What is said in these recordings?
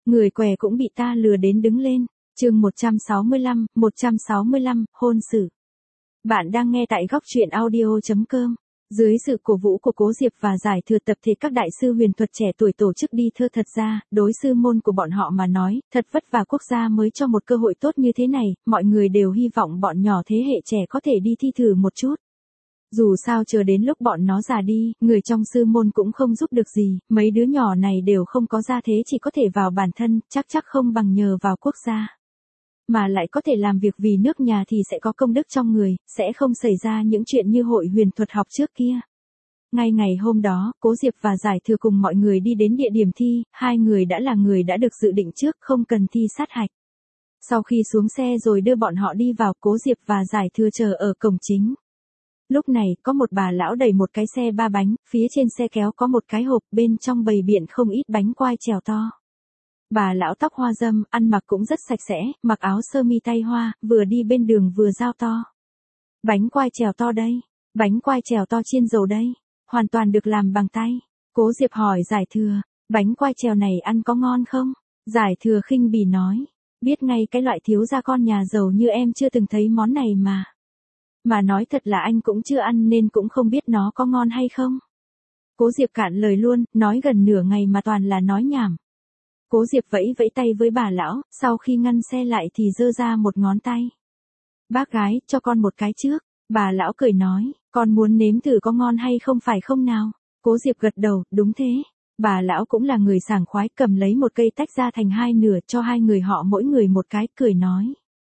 Người què cũng bị ta lừa đến đứng lên. Chương 165, hôn sự. Bạn đang nghe tại góc truyện audio.com. Dưới sự cổ vũ của Cố Diệp và giải thừa tập thể các đại sư huyền thuật trẻ tuổi tổ chức đi thơ, thật ra, đối sư môn của bọn họ mà nói, thật vất vả quốc gia mới cho một cơ hội tốt như thế này, mọi người đều hy vọng bọn nhỏ thế hệ trẻ có thể đi thi thử một chút. Dù sao chờ đến lúc bọn nó già đi, người trong sư môn cũng không giúp được gì, mấy đứa nhỏ này đều không có gia thế, chỉ có thể vào bản thân, chắc không bằng nhờ vào quốc gia. Mà lại có thể làm việc vì nước nhà thì sẽ có công đức trong người, sẽ không xảy ra những chuyện như hội huyền thuật học trước kia. Ngay ngày hôm đó, Cố Diệp và Giải Thừa cùng mọi người đi đến địa điểm thi, hai người đã là người đã được dự định trước, không cần thi sát hạch. Sau khi xuống xe rồi đưa bọn họ đi vào, Cố Diệp và Giải Thừa chờ ở cổng chính. Lúc này, có một bà lão đẩy một cái xe ba bánh, phía trên xe kéo có một cái hộp, bên trong bày biện không ít bánh quai trèo to. Bà lão tóc hoa râm, ăn mặc cũng rất sạch sẽ, mặc áo sơ mi tay hoa, vừa đi bên đường vừa giao to. Bánh quai trèo to đây, bánh quai trèo to chiên dầu đây, hoàn toàn được làm bằng tay. Cố Diệp hỏi Giải Thừa, bánh quai trèo này ăn có ngon không? Giải Thừa khinh bỉ nói, biết ngay cái loại thiếu gia con nhà giàu như em chưa từng thấy món này mà. Mà nói thật là anh cũng chưa ăn nên cũng không biết nó có ngon hay không. Cố Diệp cạn lời luôn, nói gần nửa ngày mà toàn là nói nhảm. Cố Diệp vẫy vẫy tay với bà lão, sau khi ngăn xe lại thì giơ ra một ngón tay. Bác gái, cho con một cái trước. Bà lão cười nói, con muốn nếm thử có ngon hay không phải không nào? Cố Diệp gật đầu, đúng thế. Bà lão cũng là người sảng khoái, cầm lấy một cây tách ra thành hai nửa, cho hai người họ mỗi người một cái, cười nói.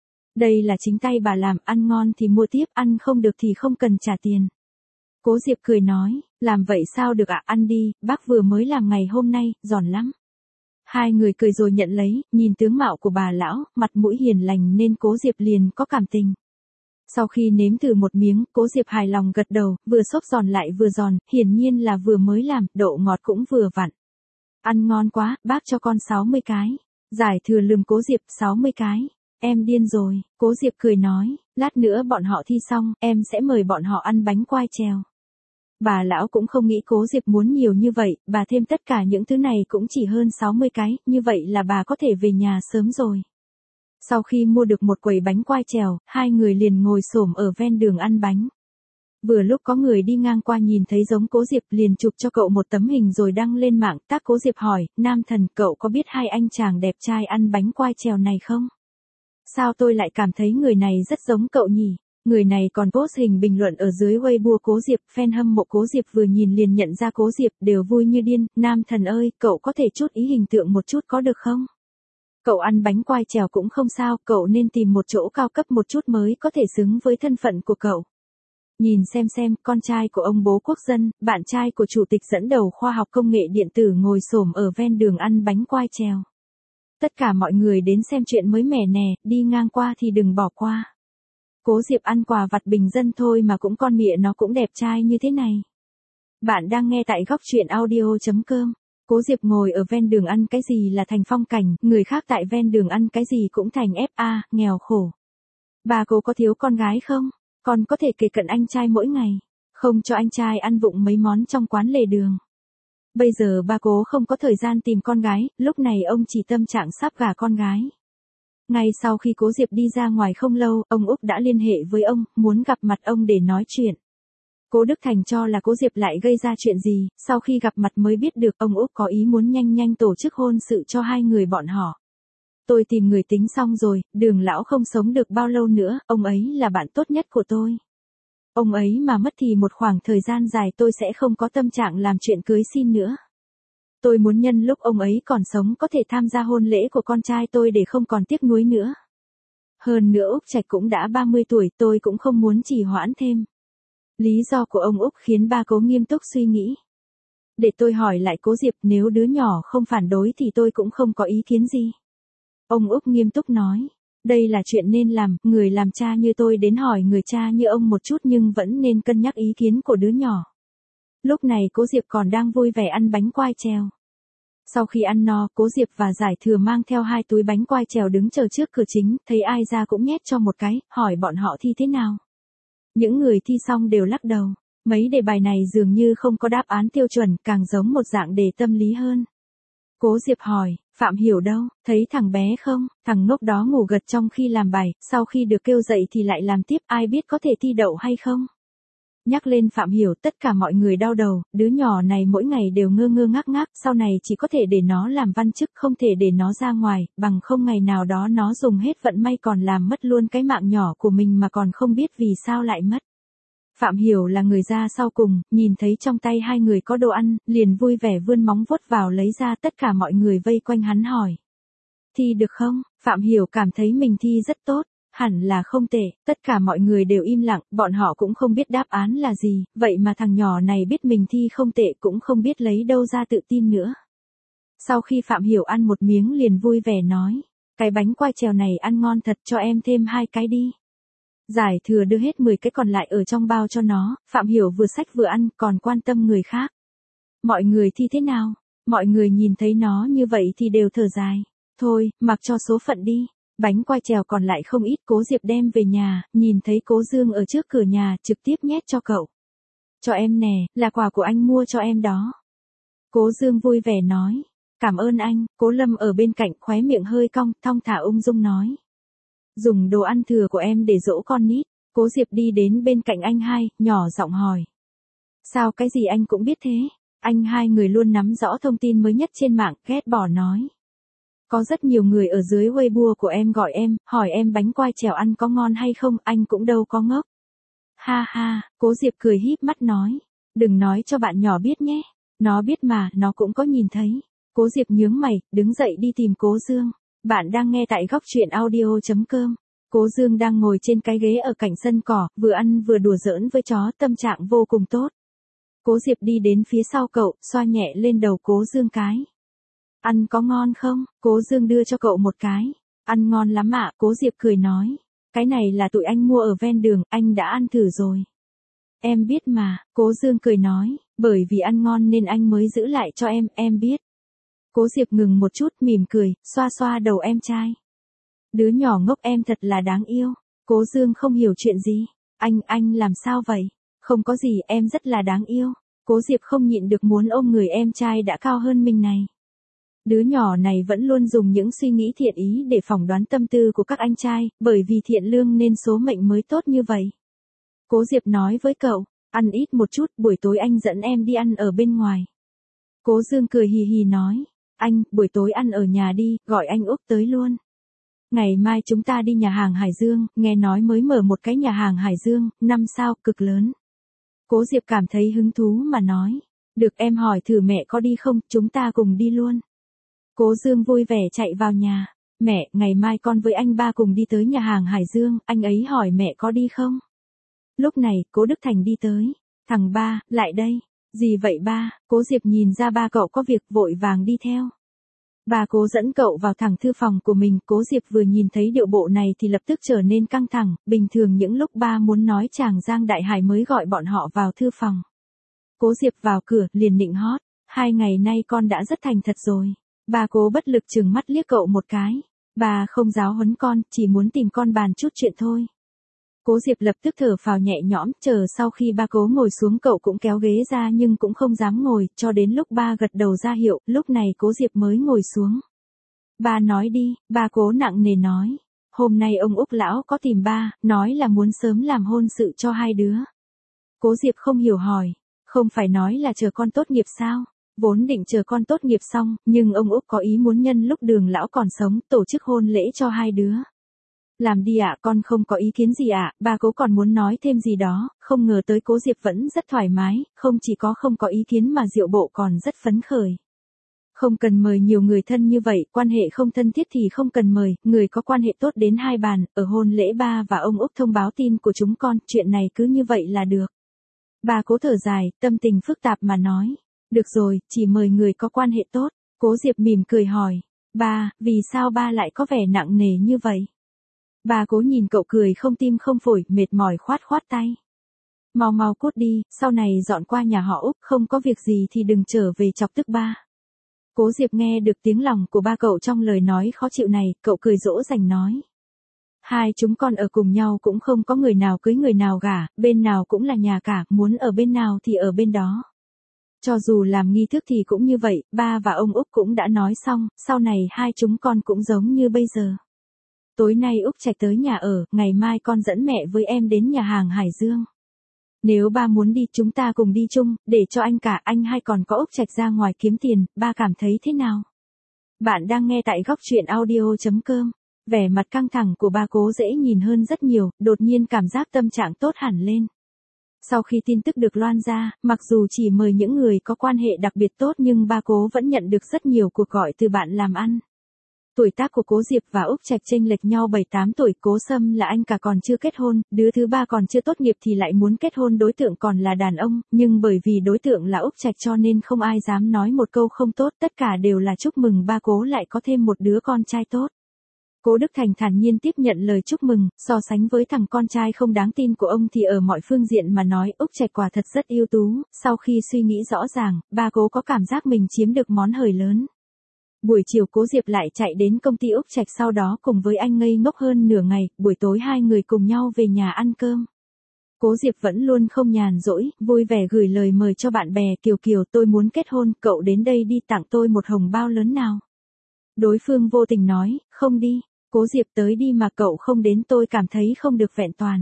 Đây là chính tay bà làm, ăn ngon thì mua tiếp, ăn không được thì không cần trả tiền. Cố Diệp cười nói, làm vậy sao được ạ, ăn đi, bác vừa mới làm ngày hôm nay, giòn lắm. Hai người cười rồi nhận lấy, nhìn tướng mạo của bà lão, mặt mũi hiền lành nên Cố Diệp liền có cảm tình. Sau khi nếm thử một miếng, Cố Diệp hài lòng gật đầu, vừa xốp giòn lại vừa giòn, hiển nhiên là vừa mới làm, độ ngọt cũng vừa vặn. Ăn ngon quá, bác cho con 60 cái. Giải Thừa lườm Cố Diệp, 60 cái. Em điên rồi, Cố Diệp cười nói, lát nữa bọn họ thi xong, em sẽ mời bọn họ ăn bánh quai trèo. Bà lão cũng không nghĩ Cố Diệp muốn nhiều như vậy, bà thêm tất cả những thứ này cũng chỉ hơn 60 cái, như vậy là bà có thể về nhà sớm rồi. Sau khi mua được một quầy bánh quai trèo, hai người liền ngồi xổm ở ven đường ăn bánh. Vừa lúc có người đi ngang qua nhìn thấy giống Cố Diệp liền chụp cho cậu một tấm hình rồi đăng lên mạng, tác Cố Diệp hỏi, Nam Thần, cậu có biết hai anh chàng đẹp trai ăn bánh quai trèo này không? Sao tôi lại cảm thấy người này rất giống cậu nhỉ? Người này còn post hình bình luận ở dưới Weibo Cố Diệp, fan hâm mộ Cố Diệp vừa nhìn liền nhận ra Cố Diệp, đều vui như điên, Nam Thần ơi, cậu có thể chút ý hình tượng một chút có được không? Cậu ăn bánh quai trèo cũng không sao, cậu nên tìm một chỗ cao cấp một chút mới có thể xứng với thân phận của cậu. Nhìn xem, con trai của ông bố quốc dân, bạn trai của chủ tịch dẫn đầu khoa học công nghệ điện tử ngồi xổm ở ven đường ăn bánh quai trèo. Tất cả mọi người đến xem chuyện mới mẻ nè, đi ngang qua thì đừng bỏ qua. Cố Diệp ăn quà vặt bình dân thôi mà cũng con mịa nó cũng đẹp trai như thế này. Bạn đang nghe tại góc truyện audio.com. Cố Diệp ngồi ở ven đường ăn cái gì là thành phong cảnh, người khác tại ven đường ăn cái gì cũng thành FA, nghèo khổ. Bà Cố có thiếu con gái không? Con có thể kề cận anh trai mỗi ngày, không cho anh trai ăn vụng mấy món trong quán lề đường. Bây giờ ba Cố không có thời gian tìm con gái, lúc này ông chỉ tâm trạng sắp gả con gái. Ngay sau khi Cố Diệp đi ra ngoài không lâu, ông Úc đã liên hệ với ông, muốn gặp mặt ông để nói chuyện. Cố Đức Thành cho là Cố Diệp lại gây ra chuyện gì, sau khi gặp mặt mới biết được ông Úc có ý muốn nhanh tổ chức hôn sự cho hai người bọn họ. Tôi tìm người tính xong rồi, Đường lão không sống được bao lâu nữa, ông ấy là bạn tốt nhất của tôi. Ông ấy mà mất thì một khoảng thời gian dài tôi sẽ không có tâm trạng làm chuyện cưới xin nữa. Tôi muốn nhân lúc ông ấy còn sống có thể tham gia hôn lễ của con trai tôi để không còn tiếc nuối nữa. Hơn nữa Úc Trạch cũng đã 30 tuổi, tôi cũng không muốn trì hoãn thêm. Lý do của ông Úc khiến ba Cố nghiêm túc suy nghĩ. Để tôi hỏi lại Cố Diệp, nếu đứa nhỏ không phản đối thì tôi cũng không có ý kiến gì. Ông Úc nghiêm túc nói, đây là chuyện nên làm, người làm cha như tôi đến hỏi người cha như ông một chút nhưng vẫn nên cân nhắc ý kiến của đứa nhỏ. Lúc này Cố Diệp còn đang vui vẻ ăn bánh quai trèo. Sau khi ăn no, Cố Diệp và Giải Thừa mang theo 2 túi bánh quai trèo đứng chờ trước cửa chính, thấy ai ra cũng nhét cho một cái, hỏi bọn họ thi thế nào. Những người thi xong đều lắc đầu, mấy đề bài này dường như không có đáp án tiêu chuẩn, càng giống một dạng đề tâm lý hơn. Cố Diệp hỏi, Phạm Hiểu đâu, thấy thằng bé không, thằng ngốc đó ngủ gật trong khi làm bài, sau khi được kêu dậy thì lại làm tiếp, ai biết có thể thi đậu hay không. Nhắc lên Phạm Hiểu tất cả mọi người đau đầu, đứa nhỏ này mỗi ngày đều ngơ ngơ ngác ngác, sau này chỉ có thể để nó làm văn chức, không thể để nó ra ngoài, bằng không ngày nào đó nó dùng hết vận may còn làm mất luôn cái mạng nhỏ của mình mà còn không biết vì sao lại mất. Phạm Hiểu là người ra sau cùng, nhìn thấy trong tay hai người có đồ ăn, liền vui vẻ vươn móng vuốt vào lấy ra, tất cả mọi người vây quanh hắn hỏi. Thi được không? Phạm Hiểu cảm thấy mình thi rất tốt. Hẳn là không tệ, tất cả mọi người đều im lặng, bọn họ cũng không biết đáp án là gì, vậy mà thằng nhỏ này biết mình thi không tệ cũng không biết lấy đâu ra tự tin nữa. Sau khi Phạm Hiểu ăn một miếng liền vui vẻ nói, cái bánh quai trèo này ăn ngon thật, cho em thêm 2 cái đi. Giải thừa đưa hết 10 cái còn lại ở trong bao cho nó, Phạm Hiểu vừa xách vừa ăn, còn quan tâm người khác. Mọi người thi thế nào? Mọi người nhìn thấy nó như vậy thì đều thở dài. Thôi, mặc cho số phận đi. Bánh quai trèo còn lại không ít, Cố Diệp đem về nhà, nhìn thấy Cố Dương ở trước cửa nhà, trực tiếp nhét cho cậu. Cho em nè, là quà của anh mua cho em đó. Cố Dương vui vẻ nói. Cảm ơn anh. Cố Lâm ở bên cạnh khóe miệng hơi cong, thong thả ung dung nói. Dùng đồ ăn thừa của em để dỗ con nít. Cố Diệp đi đến bên cạnh anh hai, nhỏ giọng hỏi. Sao cái gì anh cũng biết thế? Anh hai người luôn nắm rõ thông tin mới nhất trên mạng, ghét bỏ nói. Có rất nhiều người ở dưới Weibo của em gọi em, hỏi em bánh quai trèo ăn có ngon hay không, anh cũng đâu có ngốc. Ha ha, Cố Diệp cười híp mắt nói. Đừng nói cho bạn nhỏ biết nhé. Nó biết mà, nó cũng có nhìn thấy. Cố Diệp nhướng mày, đứng dậy đi tìm Cố Dương. Bạn đang nghe tại góc truyện audio.com. Cố Dương đang ngồi trên cái ghế ở cạnh sân cỏ, vừa ăn vừa đùa giỡn với chó, tâm trạng vô cùng tốt. Cố Diệp đi đến phía sau cậu, xoa nhẹ lên đầu Cố Dương cái. Ăn có ngon không? Cố Dương đưa cho cậu một cái. Ăn ngon lắm ạ, Cố Diệp cười nói. Cái này là tụi anh mua ở ven đường, anh đã ăn thử rồi. Em biết mà, Cố Dương cười nói, bởi vì ăn ngon nên anh mới giữ lại cho em biết. Cố Diệp ngừng một chút, mỉm cười, xoa xoa đầu em trai. Đứa nhỏ ngốc em thật là đáng yêu. Cố Dương không hiểu chuyện gì. Anh làm sao vậy? Không có gì, em rất là đáng yêu. Cố Diệp không nhịn được muốn ôm người em trai đã cao hơn mình này. Đứa nhỏ này vẫn luôn dùng những suy nghĩ thiện ý để phỏng đoán tâm tư của các anh trai, bởi vì thiện lương nên số mệnh mới tốt như vậy. Cố Diệp nói với cậu, ăn ít một chút, buổi tối anh dẫn em đi ăn ở bên ngoài. Cố Dương cười hì hì nói, anh, buổi tối ăn ở nhà đi, gọi anh Úc tới luôn. Ngày mai chúng ta đi nhà hàng Hải Dương, nghe nói mới mở một cái nhà hàng Hải Dương, 5 sao, cực lớn. Cố Diệp cảm thấy hứng thú mà nói, được em hỏi thử mẹ có đi không, chúng ta cùng đi luôn. Cố Dương vui vẻ chạy vào nhà, mẹ, ngày mai con với anh ba cùng đi tới nhà hàng Hải Dương, anh ấy hỏi mẹ có đi không. Lúc này, Cố Đức Thành đi tới, thằng ba, lại đây, gì vậy ba, Cố Diệp nhìn ra ba cậu có việc vội vàng đi theo. Bà Cố dẫn cậu vào thẳng thư phòng của mình, Cố Diệp vừa nhìn thấy điệu bộ này thì lập tức trở nên căng thẳng, bình thường những lúc ba muốn nói chàng Giang Đại Hải mới gọi bọn họ vào thư phòng. Cố Diệp vào cửa, liền nịnh hót, 2 ngày nay con đã rất thành thật rồi. Bà Cố bất lực trừng mắt liếc cậu một cái. Bà không giáo huấn con, chỉ muốn tìm con bàn chút chuyện thôi. Cố Diệp lập tức thở phào nhẹ nhõm, chờ sau khi ba Cố ngồi xuống cậu cũng kéo ghế ra nhưng cũng không dám ngồi, cho đến lúc ba gật đầu ra hiệu, lúc này Cố Diệp mới ngồi xuống. Ba nói đi, ba Cố nặng nề nói. Hôm nay ông Úc lão có tìm ba, nói là muốn sớm làm hôn sự cho 2 đứa. Cố Diệp không hiểu hỏi, không phải nói là chờ con tốt nghiệp sao? Vốn định chờ con tốt nghiệp xong, nhưng ông Úc có ý muốn nhân lúc Đường lão còn sống, tổ chức hôn lễ cho 2 đứa. Làm đi ạ, con không có ý kiến gì ạ, ba Cố còn muốn nói thêm gì đó, không ngờ tới Cố Diệp vẫn rất thoải mái, không chỉ có không có ý kiến mà Diệu Bộ còn rất phấn khởi. Không cần mời nhiều người thân như vậy, quan hệ không thân thiết thì không cần mời, người có quan hệ tốt đến 2 bàn, ở hôn lễ ba và ông Úc thông báo tin của chúng con, chuyện này cứ như vậy là được. Bà Cố thở dài, tâm tình phức tạp mà nói. Được rồi, chỉ mời người có quan hệ tốt. Cố Diệp mỉm cười hỏi. Ba, vì sao ba lại có vẻ nặng nề như vậy? Bà Cố nhìn cậu cười không tim không phổi, mệt mỏi khoát khoát tay. Mau mau cút đi, sau này dọn qua nhà họ Úc, không có việc gì thì đừng trở về chọc tức ba. Cố Diệp nghe được tiếng lòng của ba cậu trong lời nói khó chịu này, cậu cười dỗ dành nói. 2 chúng con ở cùng nhau cũng không có người nào cưới người nào gả, bên nào cũng là nhà cả, muốn ở bên nào thì ở bên đó. Cho dù làm nghi thức thì cũng như vậy, ba và ông Úc cũng đã nói xong, sau này hai chúng con cũng giống như bây giờ. Tối nay Úc Trạch tới nhà ở, ngày mai con dẫn mẹ với em đến nhà hàng Hải Dương. Nếu ba muốn đi chúng ta cùng đi chung, để cho anh cả anh hay còn có Úc Trạch ra ngoài kiếm tiền, ba cảm thấy thế nào? Bạn đang nghe tại góc truyện audio.com. Vẻ mặt căng thẳng của ba Cố dễ nhìn hơn rất nhiều, đột nhiên cảm giác tâm trạng tốt hẳn lên. Sau khi tin tức được loan ra, mặc dù chỉ mời những người có quan hệ đặc biệt tốt nhưng ba Cố vẫn nhận được rất nhiều cuộc gọi từ bạn làm ăn. Tuổi tác của Cố Diệp và Úc Trạch chênh lệch nhau 7-8 tuổi, Cố Sâm là anh cả còn chưa kết hôn, đứa thứ ba còn chưa tốt nghiệp thì lại muốn kết hôn, đối tượng còn là đàn ông, nhưng bởi vì đối tượng là Úc Trạch cho nên không ai dám nói một câu không tốt, tất cả đều là chúc mừng ba Cố lại có thêm một đứa con trai tốt. Cố Đức Thành thản nhiên tiếp nhận lời chúc mừng, so sánh với thằng con trai không đáng tin của ông thì ở mọi phương diện mà nói Úc Trạch quả thật rất ưu tú, sau khi suy nghĩ rõ ràng, ba Cố có cảm giác mình chiếm được món hời lớn. Buổi chiều Cố Diệp lại chạy đến công ty Úc Trạch, sau đó cùng với anh ngây ngốc hơn nửa ngày, buổi tối hai người cùng nhau về nhà ăn cơm. Cố Diệp vẫn luôn không nhàn rỗi, vui vẻ gửi lời mời cho bạn bè, Kiều Kiều tôi muốn kết hôn, cậu đến đây đi tặng tôi một hồng bao lớn nào. Đối phương vô tình nói, không đi. Cố Diệp tới đi mà cậu không đến tôi cảm thấy không được vẹn toàn.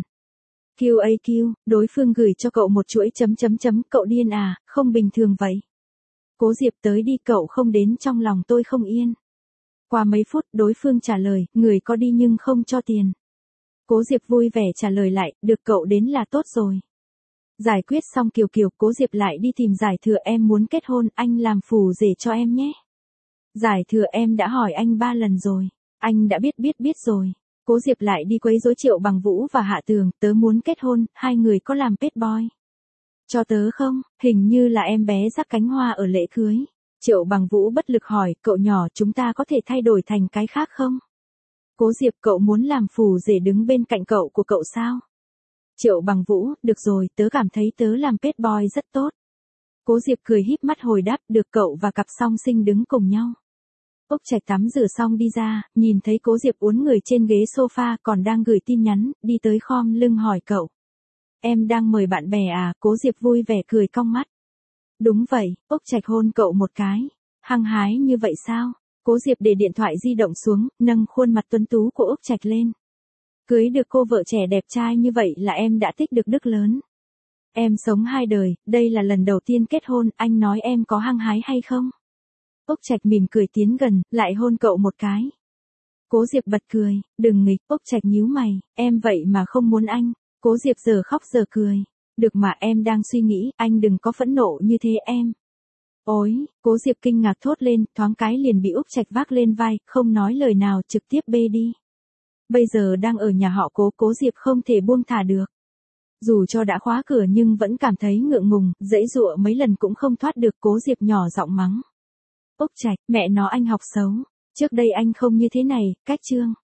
QAQ, đối phương gửi cho cậu một chuỗi chấm chấm chấm, cậu điên à, không bình thường vậy. Cố Diệp tới đi cậu không đến trong lòng tôi không yên. Qua mấy phút đối phương trả lời, người có đi nhưng không cho tiền. Cố Diệp vui vẻ trả lời lại, được cậu đến là tốt rồi. Giải quyết xong Kiều Kiều, Cố Diệp lại đi tìm Giải Thừa, em muốn kết hôn, anh làm phù rể cho em nhé. Giải Thừa em đã hỏi anh 3 lần rồi. Anh đã biết rồi. Cố Diệp lại đi quấy rối Triệu Bằng Vũ và Hạ Tường, tớ muốn kết hôn, hai người có làm pet boy cho tớ không? Hình như là em bé rắc cánh hoa ở lễ cưới. Triệu Bằng Vũ bất lực hỏi, cậu nhỏ chúng ta có thể thay đổi thành cái khác không? Cố Diệp, cậu muốn làm phù rể đứng bên cạnh cậu của cậu sao? Triệu Bằng Vũ, được rồi, tớ cảm thấy tớ làm pet boy rất tốt. Cố Diệp cười híp mắt hồi đáp, được, cậu và cặp song sinh đứng cùng nhau. Úc Trạch tắm rửa xong đi ra, nhìn thấy Cố Diệp uốn người trên ghế sofa còn đang gửi tin nhắn, đi tới khom lưng hỏi cậu. Em đang mời bạn bè à? Cố Diệp vui vẻ cười cong mắt. Đúng vậy, Úc Trạch hôn cậu một cái. Hăng hái như vậy sao? Cố Diệp để điện thoại di động xuống, nâng khuôn mặt tuấn tú của Úc Trạch lên. Cưới được cô vợ trẻ đẹp trai như vậy là em đã tích được đức lớn. Em sống 2 đời, đây là lần đầu tiên kết hôn, anh nói em có hăng hái hay không? Úc Trạch mỉm cười tiến gần, lại hôn cậu một cái. Cố Diệp bật cười, đừng nghịch. Úc Trạch nhíu mày, em vậy mà không muốn anh. Cố Diệp giờ khóc giờ cười. Được mà, em đang suy nghĩ, anh đừng có phẫn nộ như thế em. Ôi, Cố Diệp kinh ngạc thốt lên, thoáng cái liền bị Úc Trạch vác lên vai, không nói lời nào trực tiếp bê đi. Bây giờ đang ở nhà họ Cố, Cố Diệp không thể buông thả được. Dù cho đã khóa cửa nhưng vẫn cảm thấy ngượng ngùng, giãy giụa mấy lần cũng không thoát được. Cố Diệp nhỏ giọng mắng. Úc Trạch, mẹ nó anh học xấu. Trước đây anh không như thế này, cách chương.